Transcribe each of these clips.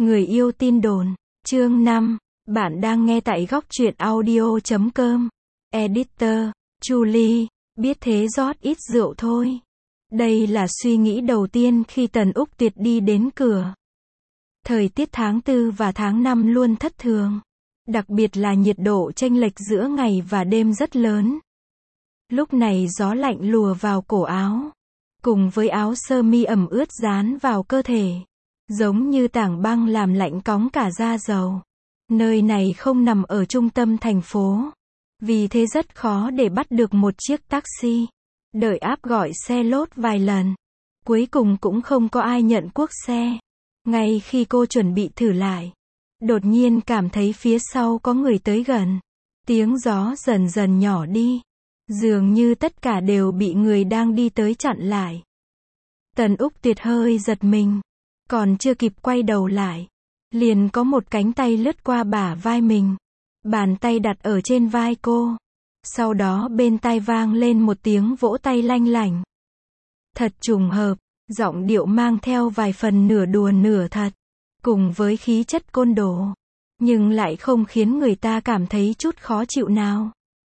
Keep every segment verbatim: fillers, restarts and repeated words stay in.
Người yêu tin đồn, chương năm, bạn đang nghe tại góc truyện audio chấm com. Editor, Julie, biết thế rót ít rượu thôi. Đây là suy nghĩ đầu tiên khi Tần Úc Tuyệt đi đến cửa. Thời tiết tháng tư và tháng năm luôn thất thường. Đặc biệt là nhiệt độ chênh lệch giữa ngày và đêm rất lớn. Lúc này gió lạnh lùa vào cổ áo, cùng với áo sơ mi ẩm ướt dán vào cơ thể, giống như tảng băng làm lạnh cóng cả da dầu. Nơi này không nằm ở trung tâm thành phố, vì thế rất khó để bắt được một chiếc taxi. Đợi áp gọi xe lốt vài lần, cuối cùng cũng không có ai nhận cuốc xe. Ngay khi cô chuẩn bị thử lại, đột nhiên cảm thấy phía sau có người tới gần. Tiếng gió dần dần nhỏ đi, dường như tất cả đều bị người đang đi tới chặn lại. Tần Úc Tuyệt hơi giật mình, còn chưa kịp quay đầu lại, liền có một cánh tay lướt qua bả vai mình. Bàn tay đặt ở trên vai cô. Sau đó bên tai vang lên một tiếng vỗ tay lanh lảnh. Thật trùng hợp, giọng điệu mang theo vài phần nửa đùa nửa thật, cùng với khí chất côn đồ, nhưng lại không khiến người ta cảm thấy chút khó chịu nào.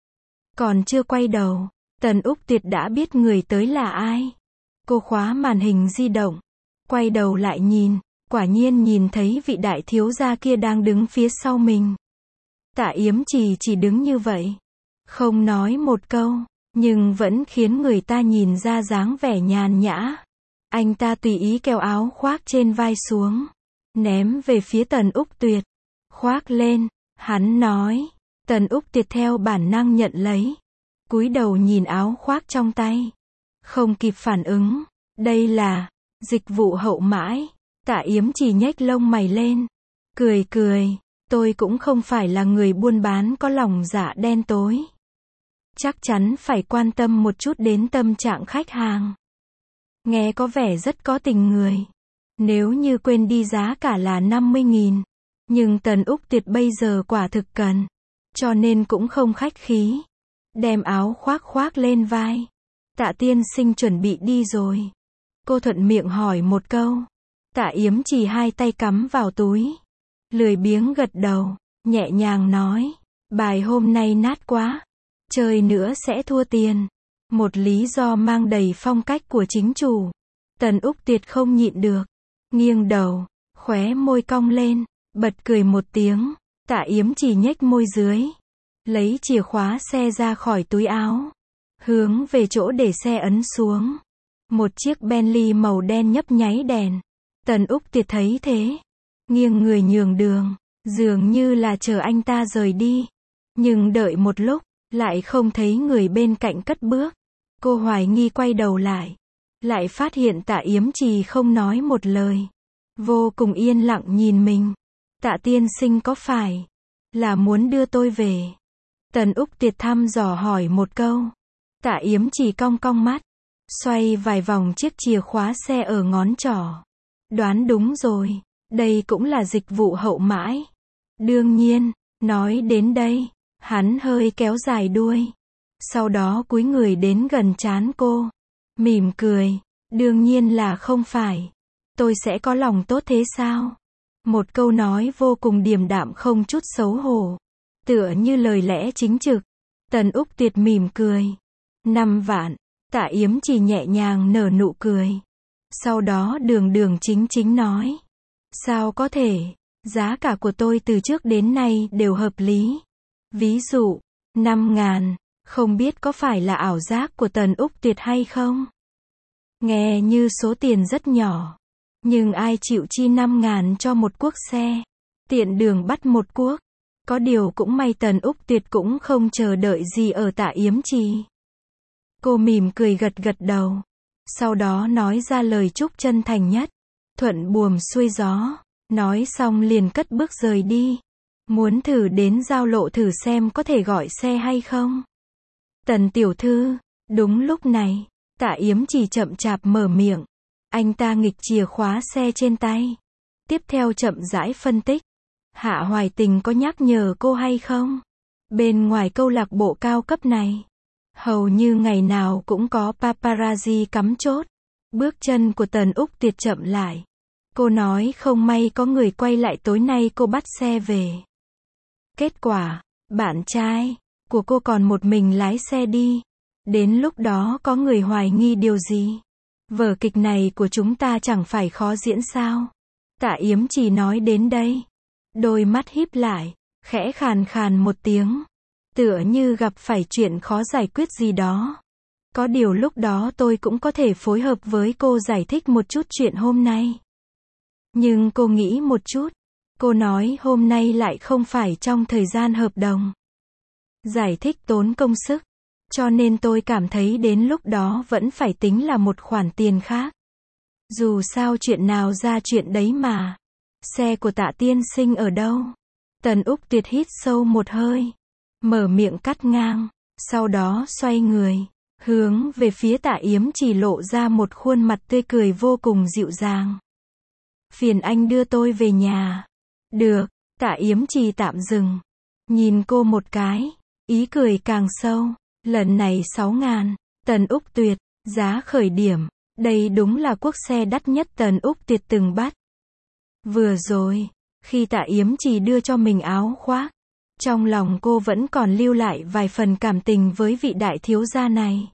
Còn chưa quay đầu, Tần Úc Tuyệt đã biết người tới là ai. Cô khóa màn hình di động, quay đầu lại nhìn, quả nhiên nhìn thấy vị đại thiếu gia kia đang đứng phía sau mình. Tạ Yếm Trì chỉ đứng như vậy, không nói một câu, nhưng vẫn khiến người ta nhìn ra dáng vẻ nhàn nhã. Anh ta tùy ý kéo áo khoác trên vai xuống, ném về phía Tần Úc Tuyệt. Khoác lên, hắn nói. Tần Úc Tuyệt theo bản năng nhận lấy, cúi đầu nhìn áo khoác trong tay, không kịp phản ứng. Đây là dịch vụ hậu mãi. Tạ Yếm Trì nhếch lông mày lên, cười cười. Tôi cũng không phải là người buôn bán có lòng dạ đen tối. Chắc chắn phải quan tâm một chút đến tâm trạng khách hàng. Nghe có vẻ rất có tình người. Nếu như quên đi giá cả là năm mươi nghìn. Nhưng Tần Úc Tuyệt bây giờ quả thực cần, cho nên cũng không khách khí. Đem áo khoác khoác lên vai. Tạ tiên sinh chuẩn bị đi rồi. Cô thuận miệng hỏi một câu. Tạ Yếm Trì hai tay cắm vào túi, lười biếng gật đầu, nhẹ nhàng nói. Bài hôm nay nát quá, chơi nữa sẽ thua tiền. Một lý do mang đầy phong cách của chính chủ. Tần Úc Tuyệt không nhịn được, nghiêng đầu, khóe môi cong lên, bật cười một tiếng. Tạ Yếm Trì nhếch môi dưới, lấy chìa khóa xe ra khỏi túi áo, hướng về chỗ để xe ấn xuống. Một chiếc Bentley màu đen nhấp nháy đèn. Tần Úc Tuyệt thấy thế, nghiêng người nhường đường, dường như là chờ anh ta rời đi. Nhưng đợi một lúc, lại không thấy người bên cạnh cất bước. Cô hoài nghi quay đầu lại, lại phát hiện Tạ Yếm Trì không nói một lời, vô cùng yên lặng nhìn mình. Tạ tiên sinh có phải là muốn đưa tôi về? Tần Úc Tuyệt thăm dò hỏi một câu. Tạ Yếm Trì cong cong mắt, xoay vài vòng chiếc chìa khóa xe ở ngón trỏ. Đoán đúng rồi, đây cũng là dịch vụ hậu mãi. Đương nhiên, nói đến đây, hắn hơi kéo dài đuôi. Sau đó cúi người đến gần trán cô, mỉm cười. Đương nhiên là không phải. Tôi sẽ có lòng tốt thế sao? Một câu nói vô cùng điềm đạm không chút xấu hổ, tựa như lời lẽ chính trực. Tần Úc Tuyệt mỉm cười. Năm vạn. Tạ Yếm Trì nhẹ nhàng nở nụ cười. Sau đó đường đường chính chính nói. Sao có thể? Giá cả của tôi từ trước đến nay đều hợp lý. Ví dụ, năm ngàn. Không biết có phải là ảo giác của Tần Úc Tuyệt hay không? Nghe như số tiền rất nhỏ. Nhưng ai chịu chi năm ngàn cho một cuốc xe? Tiện đường bắt một cuốc. Có điều cũng may Tần Úc Tuyệt cũng không chờ đợi gì ở Tạ Yếm Trì. Cô mỉm cười gật gật đầu. Sau đó nói ra lời chúc chân thành nhất. Thuận buồm xuôi gió. Nói xong liền cất bước rời đi. Muốn thử đến giao lộ thử xem có thể gọi xe hay không? Tần tiểu thư. Đúng lúc này, Tạ Yếm Trì chậm chạp mở miệng. Anh ta nghịch chìa khóa xe trên tay. Tiếp theo chậm rãi phân tích. Hạ Hoài Tình có nhắc nhở cô hay không? Bên ngoài câu lạc bộ cao cấp này, hầu như ngày nào cũng có paparazzi cắm chốt. Bước chân của Tần Úc Tuyệt chậm lại. Cô nói không may có người quay lại tối nay cô bắt xe về. Kết quả, bạn trai của cô còn một mình lái xe đi. Đến lúc đó có người hoài nghi điều gì? Vở kịch này của chúng ta chẳng phải khó diễn sao? Tạ Yếm chỉ nói đến đây. Đôi mắt híp lại, khẽ khàn khàn một tiếng. Tựa như gặp phải chuyện khó giải quyết gì đó. Có điều lúc đó tôi cũng có thể phối hợp với cô giải thích một chút chuyện hôm nay. Nhưng cô nghĩ một chút. Cô nói hôm nay lại không phải trong thời gian hợp đồng. Giải thích tốn công sức. Cho nên tôi cảm thấy đến lúc đó vẫn phải tính là một khoản tiền khác. Dù sao chuyện nào ra chuyện đấy mà. Xe của Tạ tiên sinh ở đâu? Tần Úc Tuyệt hít sâu một hơi. Mở miệng cắt ngang. Sau đó xoay người. Hướng về phía Tạ Yếm chỉ lộ ra một khuôn mặt tươi cười vô cùng dịu dàng. Phiền anh đưa tôi về nhà. Được. Tạ Yếm chỉ tạm dừng. Nhìn cô một cái. Ý cười càng sâu. Lần này sáu ngàn. Tần Úc Tuyệt. Giá khởi điểm. Đây đúng là quốc xe đắt nhất Tần Úc Tuyệt từng bắt. Vừa rồi, khi Tạ Yếm chỉ đưa cho mình áo khoác, trong lòng cô vẫn còn lưu lại vài phần cảm tình với vị đại thiếu gia này.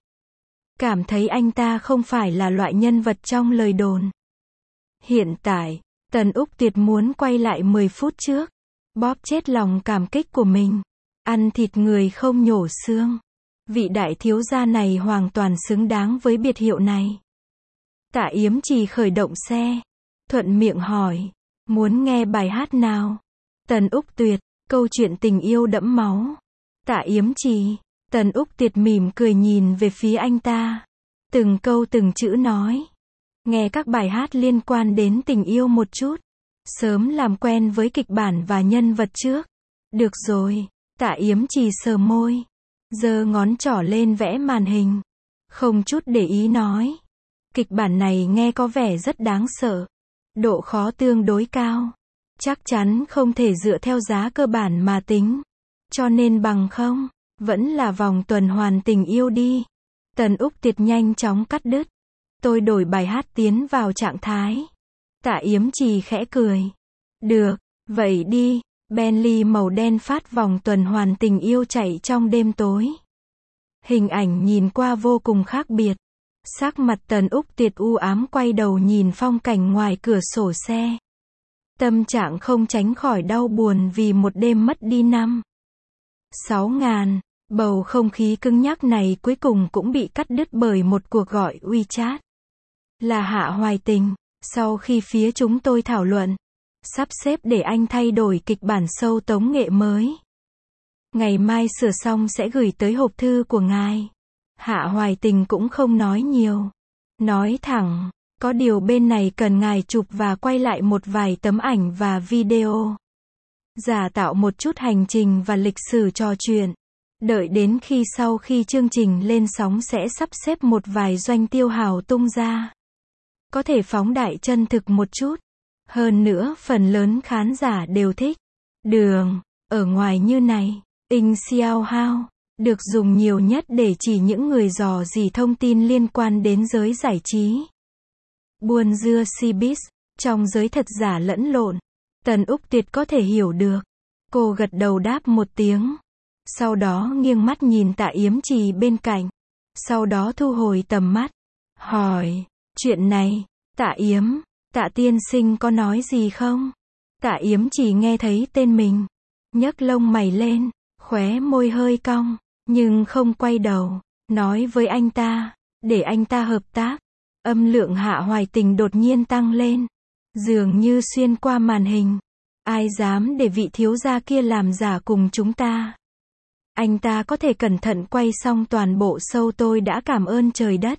Cảm thấy anh ta không phải là loại nhân vật trong lời đồn. Hiện tại, Tần Úc Tuyệt muốn quay lại mười phút trước, bóp chết lòng cảm kích của mình. Ăn thịt người không nhổ xương. Vị đại thiếu gia này hoàn toàn xứng đáng với biệt hiệu này. Tạ Yếm chỉ khởi động xe, thuận miệng hỏi, muốn nghe bài hát nào? Tần Úc Tuyệt, câu chuyện tình yêu đẫm máu. Tạ Yếm chỉ, Tần Úc Tuyệt mỉm cười nhìn về phía anh ta. Từng câu từng chữ nói. Nghe các bài hát liên quan đến tình yêu một chút. Sớm làm quen với kịch bản và nhân vật trước. Được rồi, Tạ Yếm chỉ sờ môi. Giơ ngón trỏ lên vẽ màn hình. Không chút để ý nói. Kịch bản này nghe có vẻ rất đáng sợ. Độ khó tương đối cao. Chắc chắn không thể dựa theo giá cơ bản mà tính. Cho nên bằng không, vẫn là vòng tuần hoàn tình yêu đi. Tần Úc Tuyệt nhanh chóng cắt đứt. Tôi đổi bài hát tiến vào trạng thái. Tạ Yếm chỉ khẽ cười. Được, vậy đi. Bentley màu đen phát vòng tuần hoàn tình yêu chạy trong đêm tối. Hình ảnh nhìn qua vô cùng khác biệt. Sắc mặt Tần Úc Tuyệt u ám quay đầu nhìn phong cảnh ngoài cửa sổ xe. Tâm trạng không tránh khỏi đau buồn vì một đêm mất đi năm. Sáu ngàn. Bầu không khí cứng nhắc này cuối cùng cũng bị cắt đứt bởi một cuộc gọi WeChat. Là Hạ Hoài Tình. Sau khi phía chúng tôi thảo luận, sắp xếp để anh thay đổi kịch bản show tống nghệ mới. Ngày mai sửa xong sẽ gửi tới hộp thư của ngài. Hạ Hoài Tình cũng không nói nhiều. Nói thẳng, có điều bên này cần ngài chụp và quay lại một vài tấm ảnh và video. Giả tạo một chút hành trình và lịch sử trò chuyện. Đợi đến khi sau khi chương trình lên sóng sẽ sắp xếp một vài doanh tiêu hào tung ra. Có thể phóng đại chân thực một chút. Hơn nữa phần lớn khán giả đều thích. Đường, ở ngoài như này, in xiao hao, được dùng nhiều nhất để chỉ những người dò dỉ thông tin liên quan đến giới giải trí. Buôn dưa showbiz, trong giới thật giả lẫn lộn. Tần Úc Tuyệt có thể hiểu được. Cô gật đầu đáp một tiếng. Sau đó nghiêng mắt nhìn Tạ Yếm Trì bên cạnh. Sau đó thu hồi tầm mắt. Hỏi, chuyện này, Tạ Yếm, Tạ tiên sinh có nói gì không? Tạ Yếm chỉ nghe thấy tên mình. Nhấc lông mày lên, khóe môi hơi cong, nhưng không quay đầu, nói với anh ta, để anh ta hợp tác. Âm lượng Hạ Hoài Tình đột nhiên tăng lên. Dường như xuyên qua màn hình. Ai dám để vị thiếu gia kia làm giả cùng chúng ta? Anh ta có thể cẩn thận quay xong toàn bộ show tôi đã cảm ơn trời đất.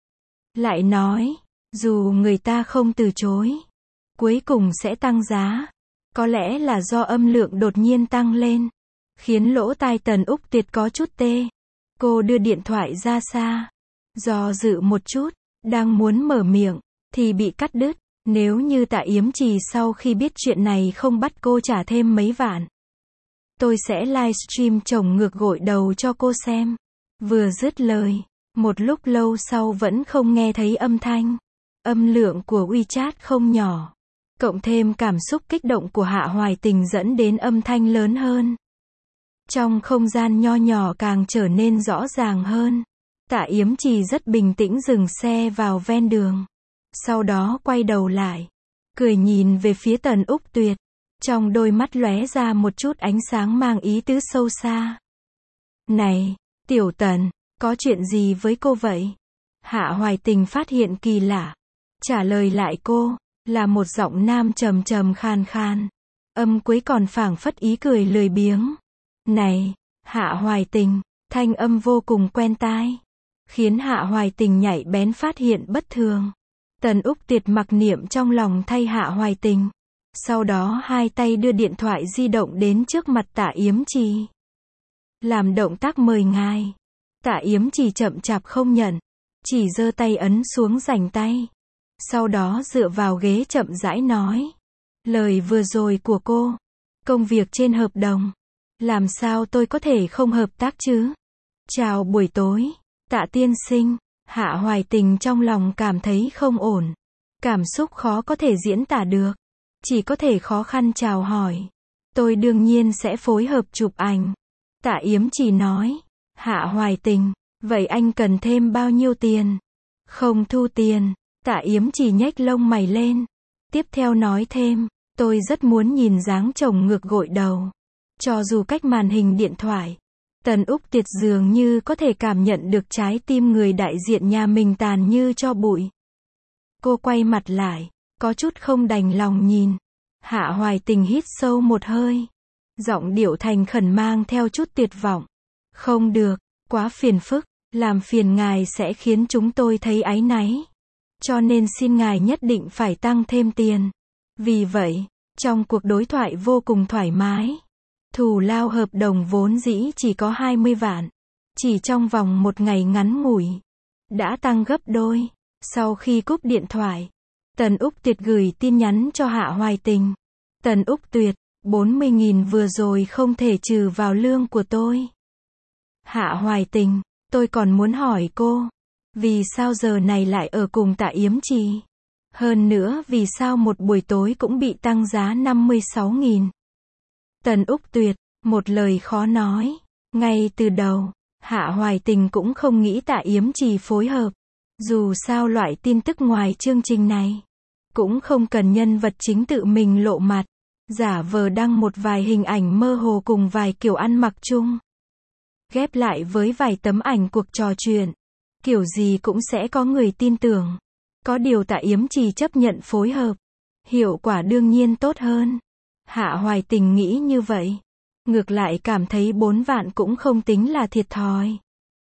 Lại nói, dù người ta không từ chối, cuối cùng sẽ tăng giá. Có lẽ là do âm lượng đột nhiên tăng lên, khiến lỗ tai Tần Úc Tuyệt có chút tê. Cô đưa điện thoại ra xa, do dự một chút, đang muốn mở miệng, thì bị cắt đứt. Nếu như Tạ Yếm Trì sau khi biết chuyện này không bắt cô trả thêm mấy vạn, tôi sẽ livestream chồng ngược gội đầu cho cô xem. Vừa dứt lời, một lúc lâu sau vẫn không nghe thấy âm thanh. Âm lượng của WeChat không nhỏ. Cộng thêm cảm xúc kích động của Hạ Hoài Tình dẫn đến âm thanh lớn hơn. Trong không gian nho nhỏ càng trở nên rõ ràng hơn. Tạ Yếm Trì rất bình tĩnh dừng xe vào ven đường. Sau đó quay đầu lại. Cười nhìn về phía Tần Úc Tuyệt. Trong đôi mắt lóe ra một chút ánh sáng mang ý tứ sâu xa. Này, Tiểu Tần, có chuyện gì với cô vậy? Hạ Hoài Tình phát hiện kỳ lạ. Trả lời lại cô, là một giọng nam trầm trầm khan khan. Âm cuối còn phảng phất ý cười lười biếng. Này, Hạ Hoài Tình, thanh âm vô cùng quen tai. Khiến Hạ Hoài Tình nhạy bén phát hiện bất thường. Tần Úc Tuyệt mặc niệm trong lòng thay Hạ Hoài Tình. Sau đó hai tay đưa điện thoại di động đến trước mặt Tạ Yếm Trì. Làm động tác mời ngài. Tạ Yếm Trì chậm chạp không nhận. Chỉ giơ tay ấn xuống rảnh tay. Sau đó dựa vào ghế chậm rãi nói. Lời vừa rồi của cô. Công việc trên hợp đồng. Làm sao tôi có thể không hợp tác chứ? Chào buổi tối. Tạ tiên sinh. Hạ Hoài Tình trong lòng cảm thấy không ổn. Cảm xúc khó có thể diễn tả được. Chỉ có thể khó khăn chào hỏi. Tôi đương nhiên sẽ phối hợp chụp ảnh. Tạ Yếm Trì nói. Hạ Hoài Tình. Vậy anh cần thêm bao nhiêu tiền? Không thu tiền. Tạ Yếm Trì nhếch lông mày lên. Tiếp theo nói thêm. Tôi rất muốn nhìn dáng chồng ngược gội đầu. Cho dù cách màn hình điện thoại. Tần Úc Tuyệt dường như có thể cảm nhận được trái tim người đại diện nhà mình tàn như tro bụi. Cô quay mặt lại. Có chút không đành lòng nhìn. Hạ Hoài Tình hít sâu một hơi. Giọng điệu thành khẩn mang theo chút tuyệt vọng. Không được, quá phiền phức. Làm phiền ngài sẽ khiến chúng tôi thấy áy náy. Cho nên xin ngài nhất định phải tăng thêm tiền. Vì vậy, trong cuộc đối thoại vô cùng thoải mái. Thù lao hợp đồng vốn dĩ chỉ có hai mươi vạn. Chỉ trong vòng một ngày ngắn ngủi. Đã tăng gấp đôi. Sau khi cúp điện thoại. Tần Úc Tuyệt gửi tin nhắn cho Hạ Hoài Tình. Tần Úc Tuyệt, bốn mươi nghìn vừa rồi không thể trừ vào lương của tôi. Hạ Hoài Tình, tôi còn muốn hỏi cô. Vì sao giờ này lại ở cùng Tạ Yếm Trì? Hơn nữa vì sao một buổi tối cũng bị tăng giá năm mươi sáu nghìn? Tần Úc Tuyệt, một lời khó nói. Ngay từ đầu, Hạ Hoài Tình cũng không nghĩ Tạ Yếm Trì phối hợp. Dù sao loại tin tức ngoài chương trình này, cũng không cần nhân vật chính tự mình lộ mặt. Giả vờ đăng một vài hình ảnh mơ hồ cùng vài kiểu ăn mặc chung. Ghép lại với vài tấm ảnh cuộc trò chuyện. Kiểu gì cũng sẽ có người tin tưởng. Có điều Tạ Yếm Trì chấp nhận phối hợp. Hiệu quả đương nhiên tốt hơn. Hạ Hoài Tình nghĩ như vậy. Ngược lại cảm thấy bốn vạn cũng không tính là thiệt thòi.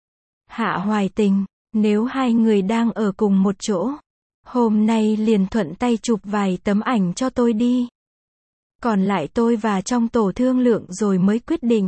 Hạ Hoài Tình, nếu hai người đang ở cùng một chỗ, hôm nay liền thuận tay chụp vài tấm ảnh cho tôi đi. Còn lại tôi và trong tổ thương lượng rồi mới quyết định.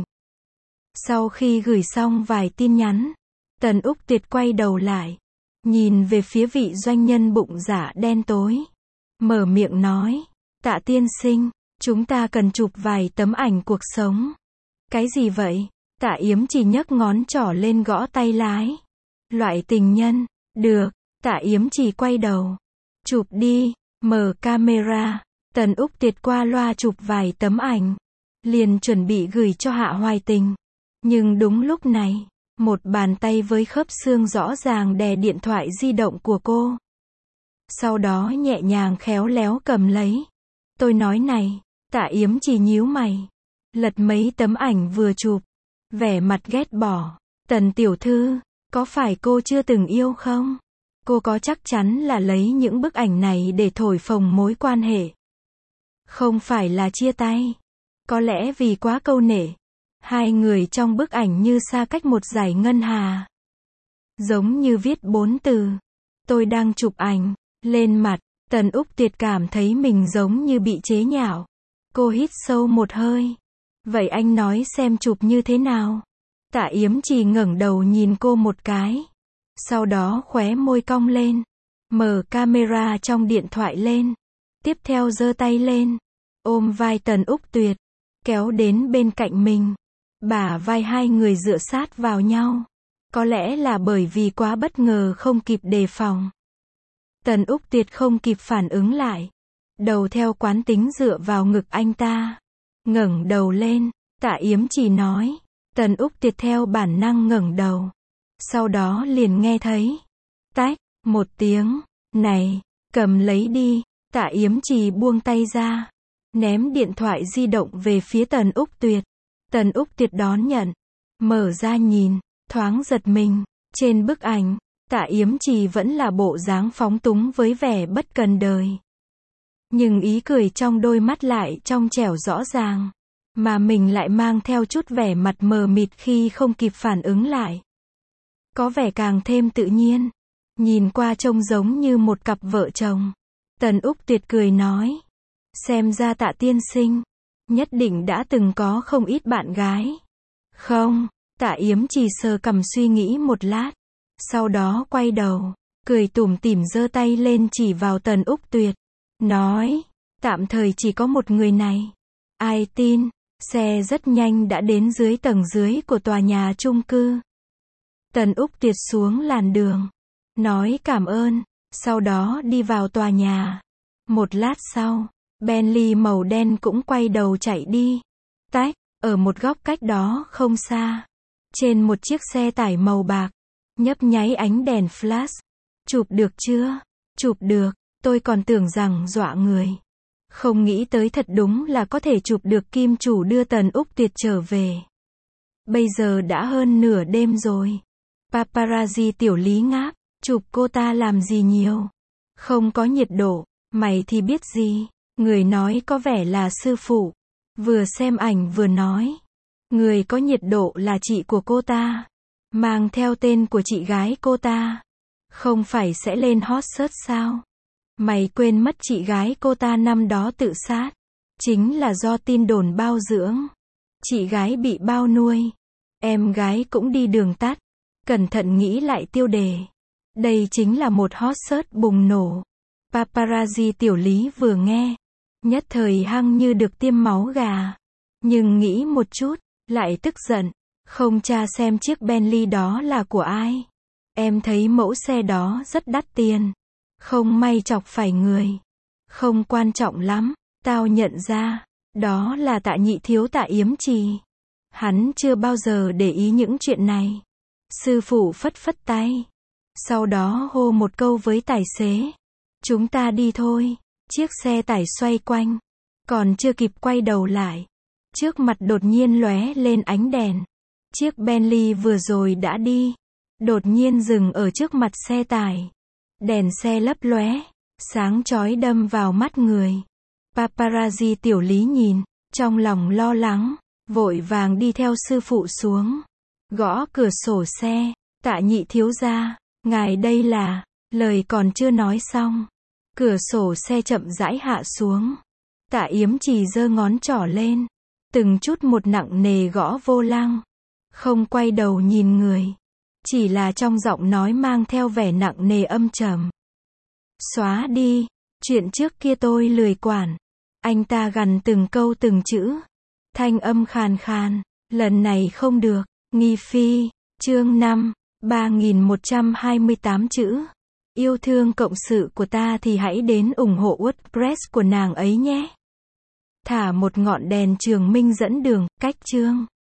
Sau khi gửi xong vài tin nhắn, Tần Úc Tuyệt quay đầu lại, nhìn về phía vị doanh nhân bụng dạ đen tối. Mở miệng nói, Tạ tiên sinh, chúng ta cần chụp vài tấm ảnh cuộc sống. Cái gì vậy? Tạ Yếm Trì nhấc ngón trỏ lên gõ tay lái. Loại tình nhân, được. Tạ Yếm Trì quay đầu. Chụp đi, mở camera. Tần Úc Tuyệt qua loa chụp vài tấm ảnh. Liền chuẩn bị gửi cho Hạ Hoài Tình. Nhưng đúng lúc này, một bàn tay với khớp xương rõ ràng đè điện thoại di động của cô. Sau đó nhẹ nhàng khéo léo cầm lấy. Tôi nói này, Tạ Yếm Trì nhíu mày. Lật mấy tấm ảnh vừa chụp. Vẻ mặt ghét bỏ. Tần tiểu thư, có phải cô chưa từng yêu không? Cô có chắc chắn là lấy những bức ảnh này để thổi phồng mối quan hệ? Không phải là chia tay. Có lẽ vì quá câu nệ. Hai người trong bức ảnh như xa cách một dải ngân hà. Giống như viết bốn từ. Tôi đang chụp ảnh. Lên mặt, Tần Úc Tuyệt cảm thấy mình giống như bị chế nhạo. Cô hít sâu một hơi. Vậy anh nói xem chụp như thế nào? Tạ Yếm Trì ngẩng đầu nhìn cô một cái. Sau đó khóe môi cong lên. Mở camera trong điện thoại lên. Tiếp theo giơ tay lên. Ôm vai Tần Úc Tuyệt. Kéo đến bên cạnh mình. Bả vai hai người dựa sát vào nhau. Có lẽ là bởi vì quá bất ngờ không kịp đề phòng. Tần Úc Tuyệt không kịp phản ứng lại. đầu theo quán tính dựa vào ngực anh ta. Ngẩng đầu lên, Tạ Yếm Trì nói. Tần Úc Tuyệt theo bản năng ngẩng đầu. Sau đó liền nghe thấy. Tách, một tiếng. Này, cầm lấy đi. Tạ Yếm Trì buông tay ra. Ném điện thoại di động về phía Tần Úc Tuyệt. Tần Úc Tuyệt đón nhận. Mở ra nhìn, thoáng giật mình. Trên bức ảnh, Tạ Yếm Trì vẫn là bộ dáng phóng túng với vẻ bất cần đời. Nhưng ý cười trong đôi mắt lại trong trẻo rõ ràng. Mà mình lại mang theo chút vẻ mặt mờ mịt khi không kịp phản ứng lại. Có vẻ càng thêm tự nhiên. Nhìn qua trông giống như một cặp vợ chồng. Tần Úc Tuyệt cười nói. Xem ra Tạ tiên sinh nhất định đã từng có không ít bạn gái. Không, Tạ Yếm Trì sờ cằm suy nghĩ một lát. Sau đó quay đầu, cười tủm tỉm giơ tay lên chỉ vào Tần Úc Tuyệt. Nói, tạm thời chỉ có một người này. Ai tin, xe rất nhanh đã đến dưới tầng dưới của tòa nhà chung cư. Tần Úc Tuyệt xuống làn đường. Nói cảm ơn, sau đó đi vào tòa nhà. Một lát sau, Bentley màu đen cũng quay đầu chạy đi. Tách, ở một góc cách đó không xa. Trên một chiếc xe tải màu bạc, nhấp nháy ánh đèn flash. Chụp được chưa? Chụp được, tôi còn tưởng rằng dọa người. Không nghĩ tới thật đúng là có thể chụp được kim chủ đưa Tần Úc Tuyệt trở về. Bây giờ đã hơn nửa đêm rồi. Paparazzi tiểu Lý ngáp, chụp cô ta làm gì nhiều? Không có nhiệt độ, mày thì biết gì? Người nói có vẻ là sư phụ. Vừa xem ảnh vừa nói. Người có nhiệt độ là chị của cô ta. Mang theo tên của chị gái cô ta. Không phải sẽ lên hot search sao? Mày quên mất chị gái cô ta năm đó tự sát. Chính là do tin đồn bao dưỡng. Chị gái bị bao nuôi. Em gái cũng đi đường tắt. Cẩn thận nghĩ lại tiêu đề. Đây chính là một hot search bùng nổ. Paparazzi tiểu Lý vừa nghe. Nhất thời hăng như được tiêm máu gà. Nhưng nghĩ một chút, lại tức giận. Không tra xem chiếc Bentley đó là của ai. Em thấy mẫu xe đó rất đắt tiền. Không may chọc phải người. Không quan trọng lắm, tao nhận ra. Đó là Tạ nhị thiếu Tạ Yếm Trì. Hắn chưa bao giờ để ý những chuyện này. Sư phụ phất phất tay. Sau đó hô một câu với tài xế. Chúng ta đi thôi. Chiếc xe tải xoay quanh. Còn chưa kịp quay đầu lại. Trước mặt đột nhiên lóe lên ánh đèn. Chiếc Bentley vừa rồi đã đi. Đột nhiên dừng ở trước mặt xe tải. Đèn xe lấp lóe. Sáng chói đâm vào mắt người. Paparazzi tiểu Lý nhìn. Trong lòng lo lắng. Vội vàng đi theo sư phụ xuống. Gõ cửa sổ xe. Tạ nhị thiếu gia. Ngài đây là. Lời còn chưa nói xong. Cửa sổ xe chậm rãi hạ xuống. Tạ Yếm Trì giơ ngón trỏ lên. Từng chút một nặng nề gõ vô lăng. Không quay đầu nhìn người. Chỉ là trong giọng nói mang theo vẻ nặng nề âm trầm. Xóa đi. Chuyện trước kia tôi lười quản. Anh ta gằn từng câu từng chữ. Thanh âm khàn khàn. Lần này không được. Nghi phi. Chương năm. ba nghìn một trăm hai mươi tám chữ. Yêu thương cộng sự của ta thì hãy đến ủng hộ WordPress của nàng ấy nhé. Thả một ngọn đèn trường minh dẫn đường. Cách chương.